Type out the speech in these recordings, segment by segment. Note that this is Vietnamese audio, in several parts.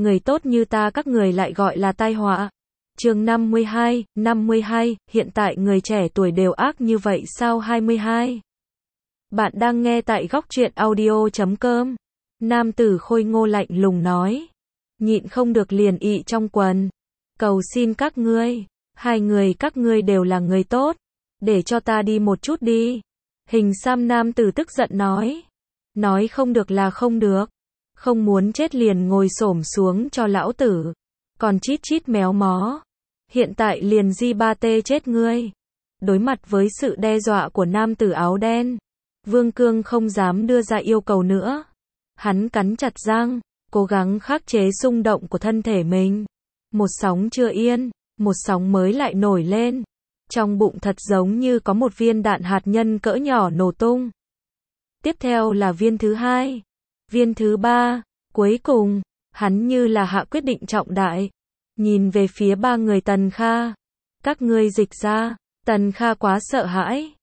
người tốt như ta các người lại gọi là tai họa. Chương 52, hiện tại người trẻ tuổi đều ác như vậy sao? 22. Bạn đang nghe tại góc truyện audio.com. Nam tử khôi ngô lạnh lùng nói. Nhịn không được liền ị trong quần. Cầu xin các ngươi, hai người các ngươi đều là người tốt, để cho ta đi một chút đi. Hình xăm nam tử tức giận nói. Nói không được là không được. Không muốn chết liền ngồi xổm xuống cho lão tử. Còn chít chít méo mó. Hiện tại liền di ba tê chết ngươi. Đối mặt với sự đe dọa của nam tử áo đen, Vương Cương không dám đưa ra yêu cầu nữa. Hắn cắn chặt răng, cố gắng khắc chế xung động của thân thể mình. Một sóng chưa yên, một sóng mới lại nổi lên. Trong bụng thật giống như có một viên đạn hạt nhân cỡ nhỏ nổ tung. Tiếp theo là viên thứ hai, viên thứ ba, cuối cùng, hắn như là hạ quyết định trọng đại. Nhìn về phía ba người Tần Kha. Các ngươi dịch ra. Tần Kha quá sợ hãi.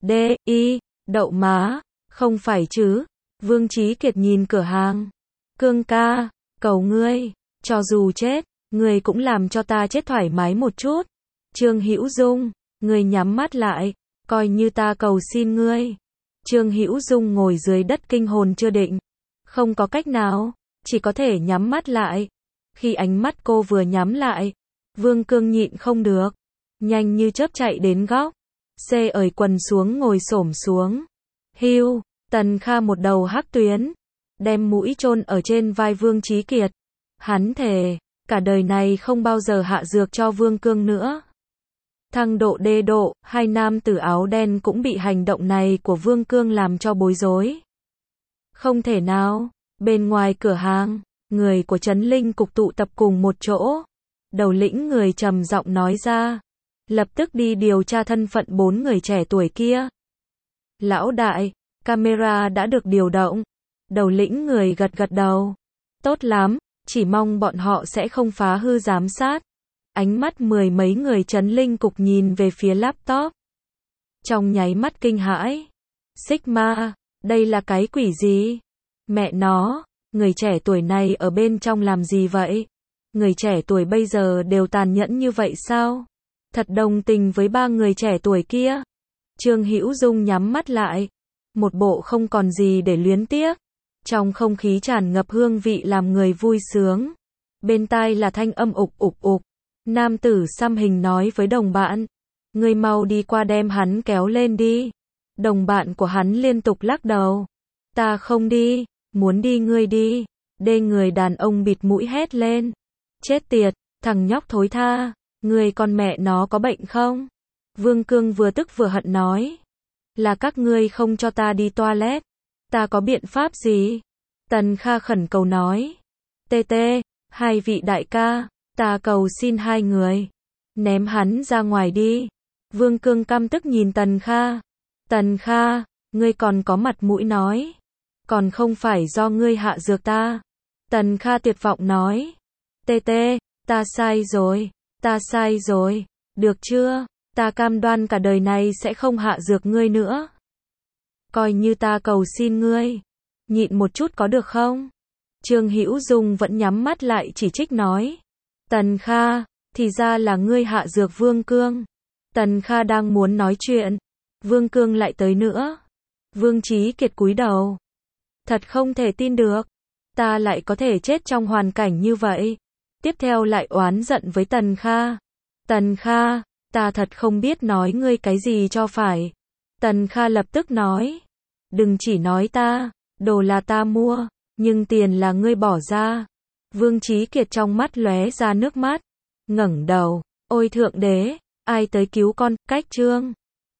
Đậu má, không phải chứ. Vương Chí Kiệt nhìn cửa hàng. Cương ca, cầu ngươi, cho dù chết, ngươi cũng làm cho ta chết thoải mái một chút. Trương Hữu Dung, ngươi nhắm mắt lại, coi như ta cầu xin ngươi. Trương Hữu Dung ngồi dưới đất kinh hồn chưa định. Không có cách nào, chỉ có thể nhắm mắt lại. Khi ánh mắt cô vừa nhắm lại, Vương Cương nhịn không được, nhanh như chớp chạy đến góc, ởi quần xuống ngồi xổm xuống. Hưu, Tần Kha một đầu hắc tuyến, đem mũi chôn ở trên vai Vương Chí Kiệt. Hắn thề, cả đời này không bao giờ hạ dược cho Vương Cương nữa. Thăng độ đê độ, hai nam tử áo đen cũng bị hành động này của Vương Cương làm cho bối rối. Không thể nào, bên ngoài cửa hàng, người của Trấn Linh cục tụ tập cùng một chỗ. Đầu lĩnh người trầm giọng nói ra. Lập tức đi điều tra thân phận 4 người trẻ tuổi kia. Lão đại, camera đã được điều động. Đầu lĩnh người gật gật đầu. Tốt lắm, chỉ mong bọn họ sẽ không phá hư giám sát. Ánh mắt mười mấy người Trấn Linh cục nhìn về phía laptop. Trong nháy mắt kinh hãi. Sigma, đây là cái quỷ gì? Mẹ nó, người trẻ tuổi này ở bên trong làm gì vậy? Người trẻ tuổi bây giờ đều tàn nhẫn như vậy sao? Thật đồng tình với ba người trẻ tuổi kia. Trương Hữu Dung nhắm mắt lại. Một bộ không còn gì để luyến tiếc. Trong không khí tràn ngập hương vị làm người vui sướng. Bên tai là thanh âm ục ục ục. Nam tử xăm hình nói với đồng bạn. Ngươi mau đi qua đem hắn kéo lên đi. Đồng bạn của hắn liên tục lắc đầu. Ta không đi, muốn đi ngươi đi. Người đàn ông bịt mũi hét lên. Chết tiệt, thằng nhóc thối tha. Ngươi con mẹ nó có bệnh không? Vương Cương vừa tức vừa hận nói. Là các ngươi không cho ta đi toilet. Ta có biện pháp gì? Tần Kha khẩn cầu nói. Hai vị đại ca, ta cầu xin hai người. Ném hắn ra ngoài đi. Vương Cương căm tức nhìn Tần Kha. Tần Kha, ngươi còn có mặt mũi nói. Còn không phải do ngươi hạ dược ta. Tần Kha tuyệt vọng nói. Ta sai rồi. Được chưa? Ta cam đoan cả đời này sẽ không hạ dược ngươi nữa. Coi như ta cầu xin ngươi. Nhịn một chút có được không? Trương Hữu Dung vẫn nhắm mắt lại chỉ trích nói. Tần Kha, thì ra là ngươi hạ dược Vương Cương. Tần Kha đang muốn nói chuyện. Vương Cương lại tới nữa. Vương Chí Kiệt cúi đầu. Thật không thể tin được. Ta lại có thể chết trong hoàn cảnh như vậy. Tiếp theo lại oán giận với Tần Kha. Tần Kha, ta thật không biết nói ngươi cái gì cho phải. Tần Kha lập tức nói. Đừng chỉ nói ta, đồ là ta mua, nhưng tiền là ngươi bỏ ra. Vương Chí Kiệt trong mắt lóe ra nước mắt. Ngẩng đầu, ôi thượng đế, ai tới cứu con, cách chương.